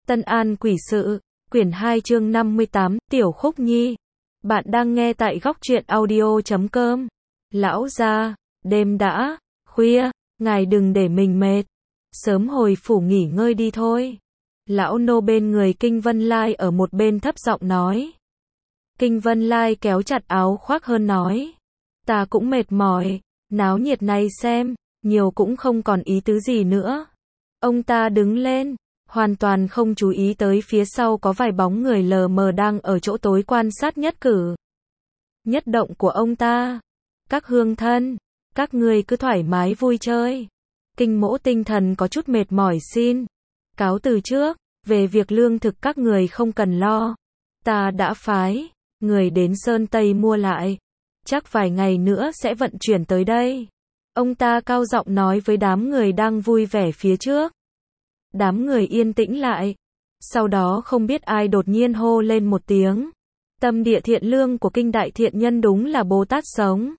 Tân An Quỷ Sự, quyển 2 chương 58, Tiểu Khúc Nhi. Bạn đang nghe tại góc truyện audio.com. Lão gia, đêm đã khuya, ngài đừng để mình mệt. Sớm hồi phủ nghỉ ngơi đi thôi. Lão nô bên người Kinh Vân Lai ở một bên thấp giọng nói. Kinh Vân Lai kéo chặt áo khoác hơn nói. Ta cũng mệt mỏi, náo nhiệt này xem, nhiều cũng không còn ý tứ gì nữa. Ông ta đứng lên, hoàn toàn không chú ý tới phía sau có vài bóng người lờ mờ đang ở chỗ tối quan sát nhất cử nhất động của ông ta. Các hương thân, các ngươi cứ thoải mái vui chơi. Kinh mỗ tinh thần có chút mệt mỏi xin cáo từ trước, về việc lương thực các người không cần lo. Ta đã phái người đến Sơn Tây mua lại, chắc vài ngày nữa sẽ vận chuyển tới đây. Ông ta cao giọng nói với đám người đang vui vẻ phía trước. Đám người yên tĩnh lại. Sau đó không biết ai đột nhiên hô lên một tiếng. Tâm địa thiện lương của Kinh Đại Thiện Nhân đúng là Bồ Tát sống.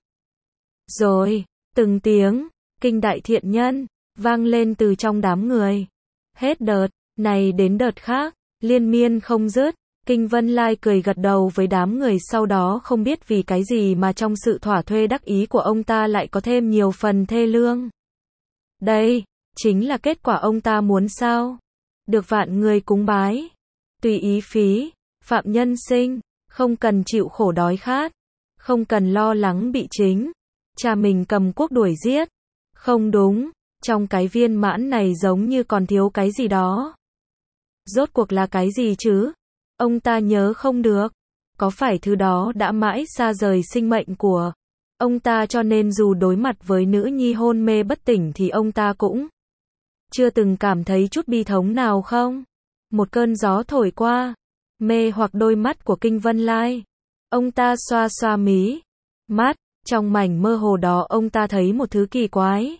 Rồi, từng tiếng, Kinh Đại Thiện Nhân, vang lên từ trong đám người. Hết đợt này đến đợt khác, liên miên không dứt. Kinh Vân Lai cười gật đầu với đám người, sau đó không biết vì cái gì mà trong sự thỏa thuê đắc ý của ông ta lại có thêm nhiều phần thê lương. Đây chính là kết quả ông ta muốn sao? Được vạn người cúng bái, tùy ý phí, phạm nhân sinh, không cần chịu khổ đói khát, không cần lo lắng bị chính cha mình cầm cuốc đuổi giết. Không đúng, trong cái viên mãn này giống như còn thiếu cái gì đó. Rốt cuộc là cái gì chứ? Ông ta nhớ không được. Có phải thứ đó đã mãi xa rời sinh mệnh của ông ta, cho nên dù đối mặt với nữ nhi hôn mê bất tỉnh thì ông ta cũng chưa từng cảm thấy chút bi thống nào không? Một cơn gió thổi qua, mê hoặc đôi mắt của Kinh Vân Lai. Ông ta xoa xoa mí mắt, trong mảnh mơ hồ đó ông ta thấy một thứ kỳ quái.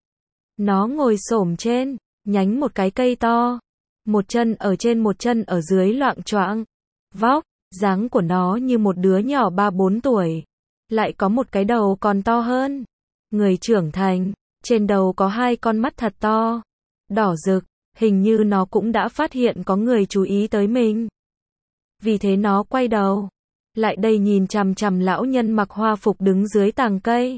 Nó ngồi xổm trên nhánh một cái cây to, một chân ở trên một chân ở dưới loạng choạng. Vóc dáng của nó như một đứa nhỏ 3-4 tuổi, lại có một cái đầu còn to hơn người trưởng thành, trên đầu có hai con mắt thật to, đỏ rực, hình như nó cũng đã phát hiện có người chú ý tới mình. Vì thế nó quay đầu lại đây nhìn chằm chằm lão nhân mặc hoa phục đứng dưới tàng cây.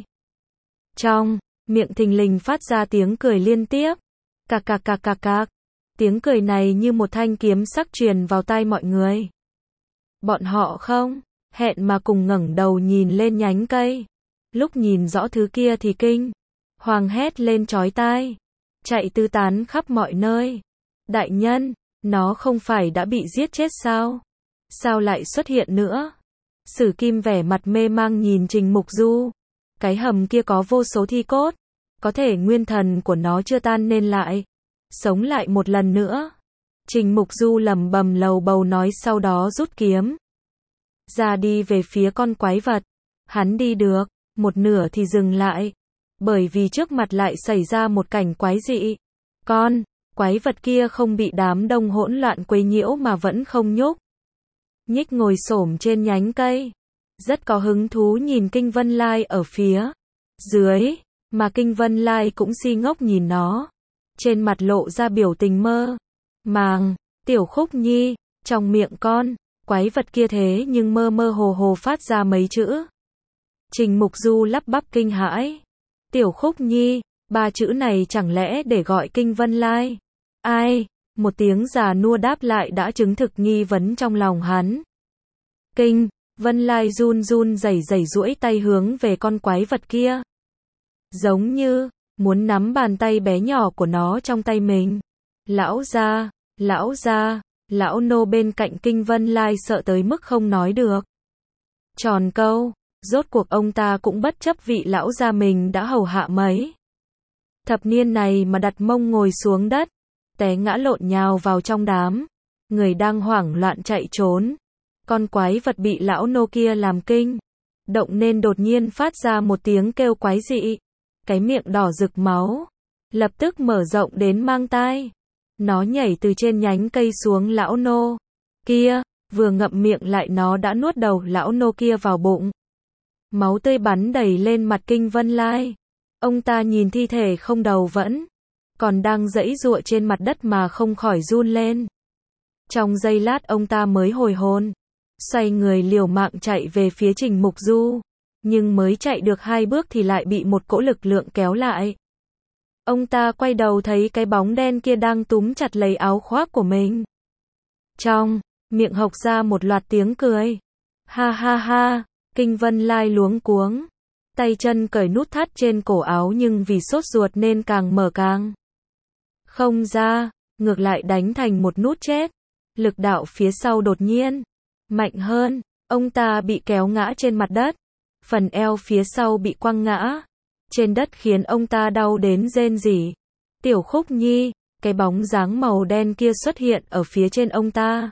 Trong miệng thình lình phát ra tiếng cười liên tiếp. Cạc cạc cạc cạc cạc. Tiếng cười này như một thanh kiếm sắc truyền vào tai mọi người. Bọn họ không hẹn mà cùng ngẩng đầu nhìn lên nhánh cây. Lúc nhìn rõ thứ kia thì kinh hoàng hét lên chói tai, chạy tứ tán khắp mọi nơi. Đại nhân, nó không phải đã bị giết chết sao? Sao lại xuất hiện nữa? Sử Kim vẻ mặt mê mang nhìn Trình Mục Du. Cái hầm kia có vô số thi cốt, có thể nguyên thần của nó chưa tan nên lại sống lại một lần nữa. Trình Mục Du lẩm bẩm lầu bầu nói, sau đó rút kiếm ra đi về phía con quái vật. Hắn đi được một nửa thì dừng lại, bởi vì trước mặt lại xảy ra một cảnh quái dị. Con quái vật kia không bị đám đông hỗn loạn quấy nhiễu mà vẫn không nhúc nhích, ngồi xổm trên nhánh cây, rất có hứng thú nhìn Kinh Vân Lai ở phía dưới, mà Kinh Vân Lai cũng si ngốc nhìn nó, trên mặt lộ ra biểu tình mơ màng. Tiểu Khúc Nhi, trong miệng con quái vật kia thế nhưng mơ mơ hồ hồ phát ra mấy chữ. Trình Mục Du lắp bắp kinh hãi. Tiểu Khúc Nhi, ba chữ này chẳng lẽ để gọi Kinh Vân Lai? Ai? Một tiếng già nua đáp lại đã chứng thực nghi vấn trong lòng hắn. Kinh Vân Lai run run rẩy rẩy duỗi tay hướng về con quái vật kia, giống như muốn nắm bàn tay bé nhỏ của nó trong tay mình. Lão gia, lão gia. Lão nô bên cạnh Kinh Vân Lai sợ tới mức không nói được tròn câu. Rốt cuộc ông ta cũng bất chấp vị lão gia mình đã hầu hạ mấy thập niên này mà đặt mông ngồi xuống đất, té ngã lộn nhào vào trong đám người đang hoảng loạn chạy trốn. Con quái vật bị lão nô kia làm kinh động nên đột nhiên phát ra một tiếng kêu quái dị, cái miệng đỏ rực máu lập tức mở rộng đến mang tai. Nó nhảy từ trên nhánh cây xuống lão nô kia, vừa ngậm miệng lại nó đã nuốt đầu lão nô kia vào bụng. Máu tươi bắn đầy lên mặt Kinh Vân Lai. Ông ta nhìn thi thể không đầu vẫn còn đang giãy giụa trên mặt đất mà không khỏi run lên. Trong giây lát ông ta mới hồi hồn, xoay người liều mạng chạy về phía Trình Mục Du, nhưng mới chạy được 2 bước thì lại bị một cỗ lực lượng kéo lại. Ông ta quay đầu thấy cái bóng đen kia đang túm chặt lấy áo khoác của mình. Trong miệng hộc ra một loạt tiếng cười. Ha ha ha, Kinh Vân Lai luống cuống, tay chân cởi nút thắt trên cổ áo nhưng vì sốt ruột nên càng mở càng không ra, ngược lại đánh thành một nút chết. Lực đạo phía sau đột nhiên mạnh hơn, ông ta bị kéo ngã trên mặt đất, phần eo phía sau bị quăng ngã trên đất khiến ông ta đau đến rên rỉ. Tiểu Khúc Nhi, cái bóng dáng màu đen kia xuất hiện ở phía trên ông ta.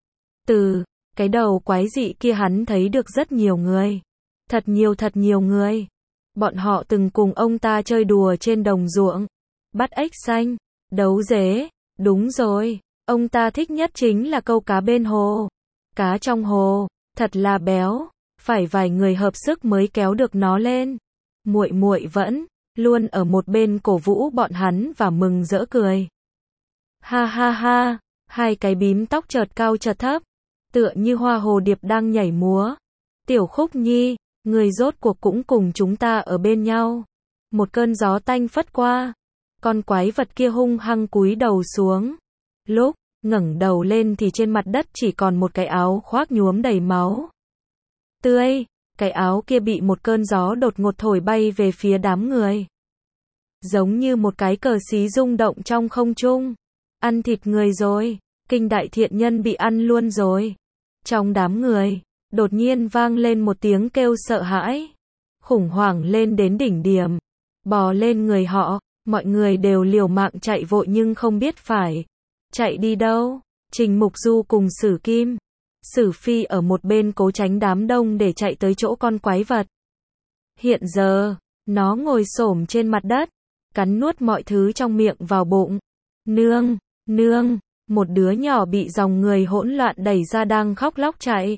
Từ cái đầu quái dị kia hắn thấy được rất nhiều người. Thật nhiều người. Bọn họ từng cùng ông ta chơi đùa trên đồng ruộng, bắt ếch xanh, đấu dế. Đúng rồi, ông ta thích nhất chính là câu cá bên hồ. Cá trong hồ, thật là béo, phải vài người hợp sức mới kéo được nó lên. Muội muội vẫn luôn ở một bên cổ vũ bọn hắn và mừng rỡ cười. Ha ha ha, hai cái bím tóc chợt cao chợt thấp, tựa như hoa hồ điệp đang nhảy múa. Tiểu Khúc Nhi, người rốt cuộc cũng cùng chúng ta ở bên nhau. Một cơn gió tanh phất qua, con quái vật kia hung hăng cúi đầu xuống. Lúc ngẩng đầu lên thì trên mặt đất chỉ còn một cái áo khoác nhuốm đầy máu tươi. Cái áo kia bị một cơn gió đột ngột thổi bay về phía đám người, giống như một cái cờ xí rung động trong không trung. Ăn thịt người rồi, Kinh đại thiện nhân bị ăn luôn rồi. Trong đám người, đột nhiên vang lên một tiếng kêu sợ hãi, khủng hoảng lên đến đỉnh điểm, bò lên người họ, mọi người đều liều mạng chạy vội nhưng không biết phải chạy đi đâu. Trình Mục Du cùng Sử Kim, Sử Phi ở một bên cố tránh đám đông để chạy tới chỗ con quái vật. Hiện giờ, nó ngồi xổm trên mặt đất, cắn nuốt mọi thứ trong miệng vào bụng. Nương, nương, một đứa nhỏ bị dòng người hỗn loạn đẩy ra đang khóc lóc chạy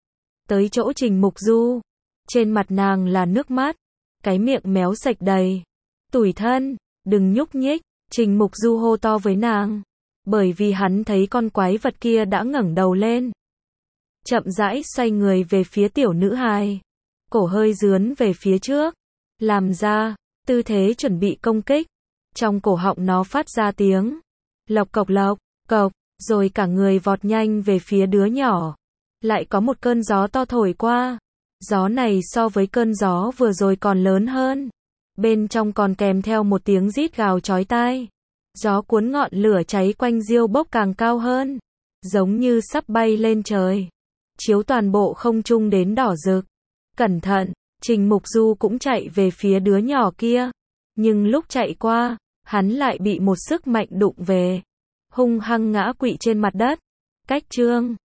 tới chỗ Trình Mục Du. Trên mặt nàng là nước mắt, cái miệng méo sạch đầy. Tủi thân, đừng nhúc nhích, Trình Mục Du hô to với nàng, bởi vì hắn thấy con quái vật kia đã ngẩng đầu lên. Chậm rãi xoay người về phía tiểu nữ hài, cổ hơi dướn về phía trước, làm ra tư thế chuẩn bị công kích. Trong cổ họng nó phát ra tiếng lộc cộc, rồi cả người vọt nhanh về phía đứa nhỏ. Lại có một cơn gió to thổi qua. Gió này so với cơn gió vừa rồi còn lớn hơn. Bên trong còn kèm theo một tiếng rít gào chói tai. Gió cuốn ngọn lửa cháy quanh diêu bốc càng cao hơn, giống như sắp bay lên trời, chiếu toàn bộ không trung đến đỏ rực. Cẩn thận, Trình Mục Du cũng chạy về phía đứa nhỏ kia. Nhưng lúc chạy qua, hắn lại bị một sức mạnh đụng về, hung hăng ngã quỵ trên mặt đất. Cách chương